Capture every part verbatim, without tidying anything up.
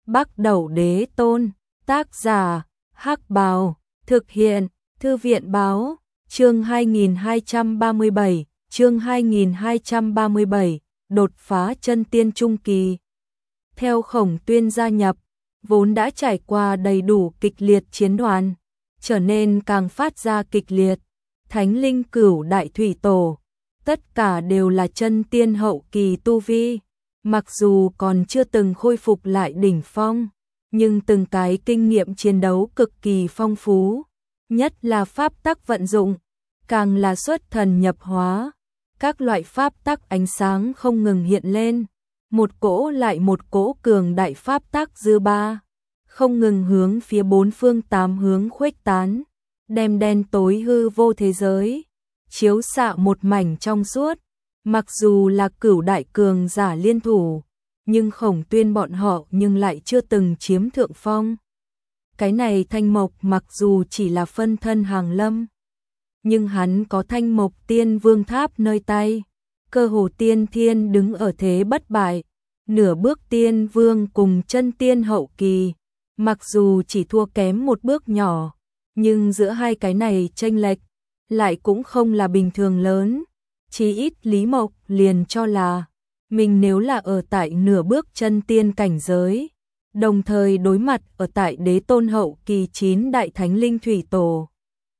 Bắc Đẩu Đế Tôn, tác giả, Hắc Bào, thực hiện, Thư viện báo, chương hai nghìn hai trăm ba mươi bảy, chương hai nghìn hai trăm ba mươi bảy, đột phá chân tiên trung kỳ. Theo Khổng Tuyên gia nhập, vốn đã trải qua đầy đủ kịch liệt chiến đoàn, trở nên càng phát ra kịch liệt. Thánh Linh Cửu Đại Thủy Tổ, tất cả đều là chân tiên hậu kỳ tu vi, mặc dù còn chưa từng khôi phục lại đỉnh phong, nhưng từng cái kinh nghiệm chiến đấu cực kỳ phong phú, nhất là pháp tắc vận dụng, càng là xuất thần nhập hóa, các loại pháp tắc ánh sáng không ngừng hiện lên, một cỗ lại một cỗ cường đại pháp tắc dư ba, không ngừng hướng phía bốn phương tám hướng khuếch tán, đem đen tối hư vô thế giới chiếu xạ một mảnh trong suốt. Mặc dù là cửu đại cường giả liên thủ, nhưng Khổng Tuyên bọn họ nhưng lại chưa từng chiếm thượng phong. Cái này Thanh Mộc mặc dù chỉ là phân thân hàng lâm, nhưng hắn có Thanh Mộc Tiên Vương Tháp nơi tay, cơ hồ tiên thiên đứng ở thế bất bại, nửa bước tiên vương cùng chân tiên hậu kỳ, mặc dù chỉ thua kém một bước nhỏ, nhưng giữa hai cái này chênh lệch lại cũng không là bình thường lớn. Chí ít Lý Mộc liền cho là mình nếu là ở tại nửa bước chân tiên cảnh giới, đồng thời đối mặt ở tại đế tôn hậu kỳ chín đại thánh linh thủy tổ,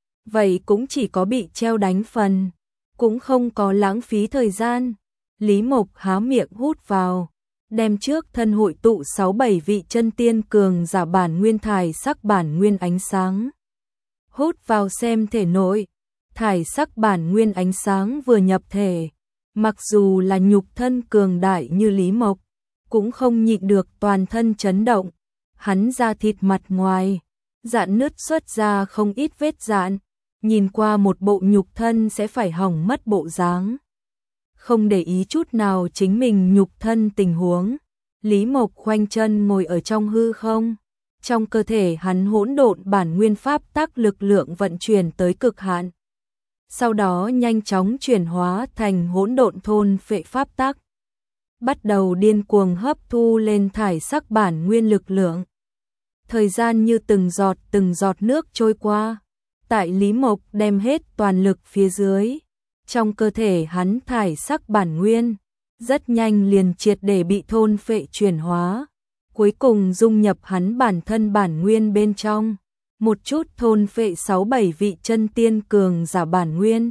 vậy cũng chỉ có bị treo đánh phần, cũng không có lãng phí thời gian. Lý Mộc há miệng hút vào, đem trước thân hội tụ sáu bảy vị chân tiên cường giả bản nguyên thải sắc bản nguyên ánh sáng hút vào xem thể nội. Thải sắc bản nguyên ánh sáng vừa nhập thể, mặc dù là nhục thân cường đại như Lý Mộc, cũng không nhịn được toàn thân chấn động, hắn da thịt mặt ngoài, dạn nứt xuất ra không ít vết dạn, nhìn qua một bộ nhục thân sẽ phải hỏng mất bộ dáng. Không để ý chút nào chính mình nhục thân tình huống, Lý Mộc khoanh chân ngồi ở trong hư không, trong cơ thể hắn hỗn độn bản nguyên pháp tắc lực lượng vận chuyển tới cực hạn. Sau đó nhanh chóng chuyển hóa thành hỗn độn thôn phệ pháp tắc, bắt đầu điên cuồng hấp thu lên thải sắc bản nguyên lực lượng. Thời gian như từng giọt từng giọt nước trôi qua, tại Lý Mộc đem hết toàn lực phía dưới, trong cơ thể hắn thải sắc bản nguyên rất nhanh liền triệt để bị thôn phệ chuyển hóa, cuối cùng dung nhập hắn bản thân bản nguyên bên trong. Một chút thôn phệ sáu bảy vị chân tiên cường giả bản nguyên.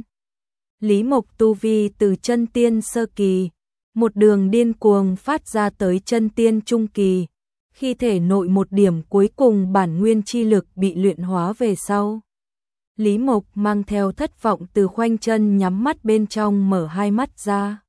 Lý Mộc tu vi từ chân tiên sơ kỳ, một đường điên cuồng phát ra tới chân tiên trung kỳ, khi thể nội một điểm cuối cùng bản nguyên chi lực bị luyện hóa về sau. Lý Mộc mang theo thất vọng từ khoanh chân nhắm mắt bên trong mở hai mắt ra.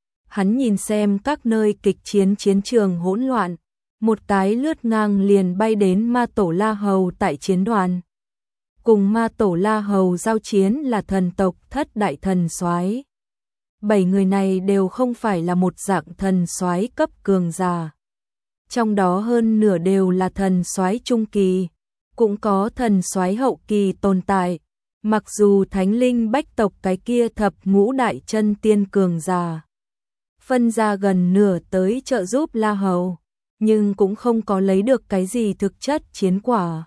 Hắn nhìn xem các nơi kịch chiến chiến trường hỗn loạn, một cái lướt ngang liền bay đến Ma Tổ La Hầu tại chiến đoàn. Cùng Ma Tổ La Hầu giao chiến là thần tộc thất đại thần soái. Bảy người này đều không phải là một dạng thần soái cấp cường giả. Trong đó hơn nửa đều là thần soái trung kỳ, cũng có thần soái hậu kỳ tồn tại. Mặc dù Thánh Linh Bách tộc cái kia thập ngũ đại chân tiên cường giả phân ra gần nửa tới trợ giúp La Hầu, nhưng cũng không có lấy được cái gì thực chất chiến quả.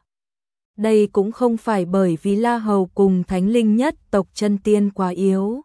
Đây cũng không phải bởi vì La Hầu cùng Thánh Linh nhất tộc chân tiên quá yếu,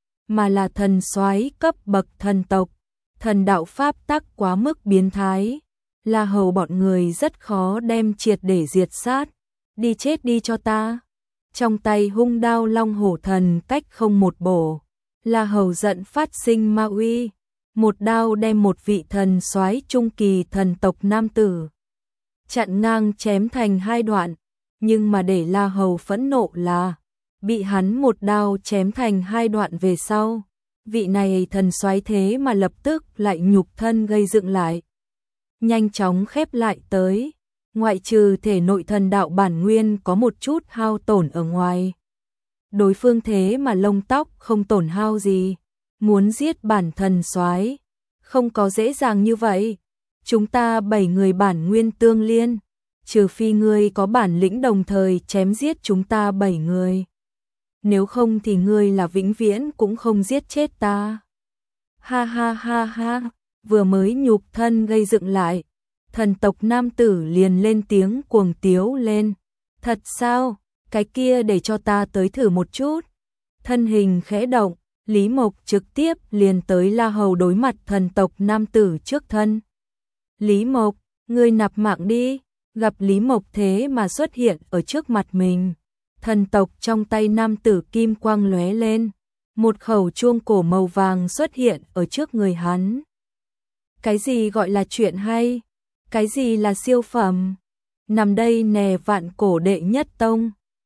mà là thần soái cấp bậc thần tộc, thần đạo pháp tắc quá mức biến thái. La Hầu bọn người rất khó đem triệt để diệt sát. Đi chết đi cho ta. Trong tay hung đao long hổ thần cách không một bổ, La Hầu giận phát sinh ma uy, một đao đem một vị thần soái trung kỳ thần tộc nam tử chặn ngang chém thành hai đoạn, nhưng mà để La Hầu phẫn nộ là bị hắn một đao chém thành hai đoạn về sau, vị này thần soái thế mà lập tức lại nhục thân gây dựng lại, nhanh chóng khép lại tới, ngoại trừ thể nội thần đạo bản nguyên có một chút hao tổn ở ngoài, đối phương thế mà lông tóc không tổn hao gì. Muốn giết bản thần soái không có dễ dàng như vậy. Chúng ta bảy người bản nguyên tương liên, trừ phi ngươi có bản lĩnh đồng thời chém giết chúng ta bảy người. Nếu không thì ngươi là vĩnh viễn cũng không giết chết ta. Ha ha ha ha, vừa mới nhục thân gây dựng lại, thần tộc nam tử liền lên tiếng cuồng tiếu lên. Thật sao? Cái kia để cho ta tới thử một chút. Thân hình khẽ động, Lý Mộc trực tiếp liền tới La Hầu đối mặt thần tộc nam tử trước thân. Lý Mộc, ngươi nạp mạng đi. Gặp Lý Mộc thế mà xuất hiện ở trước mặt mình. Thần tộc trong tay nam tử kim quang lóe lên. Một khẩu chuông cổ màu vàng xuất hiện ở trước người hắn. Cái gì gọi là chuyện hay? Cái gì là siêu phẩm? Nằm đây nè vạn cổ đệ nhất tông.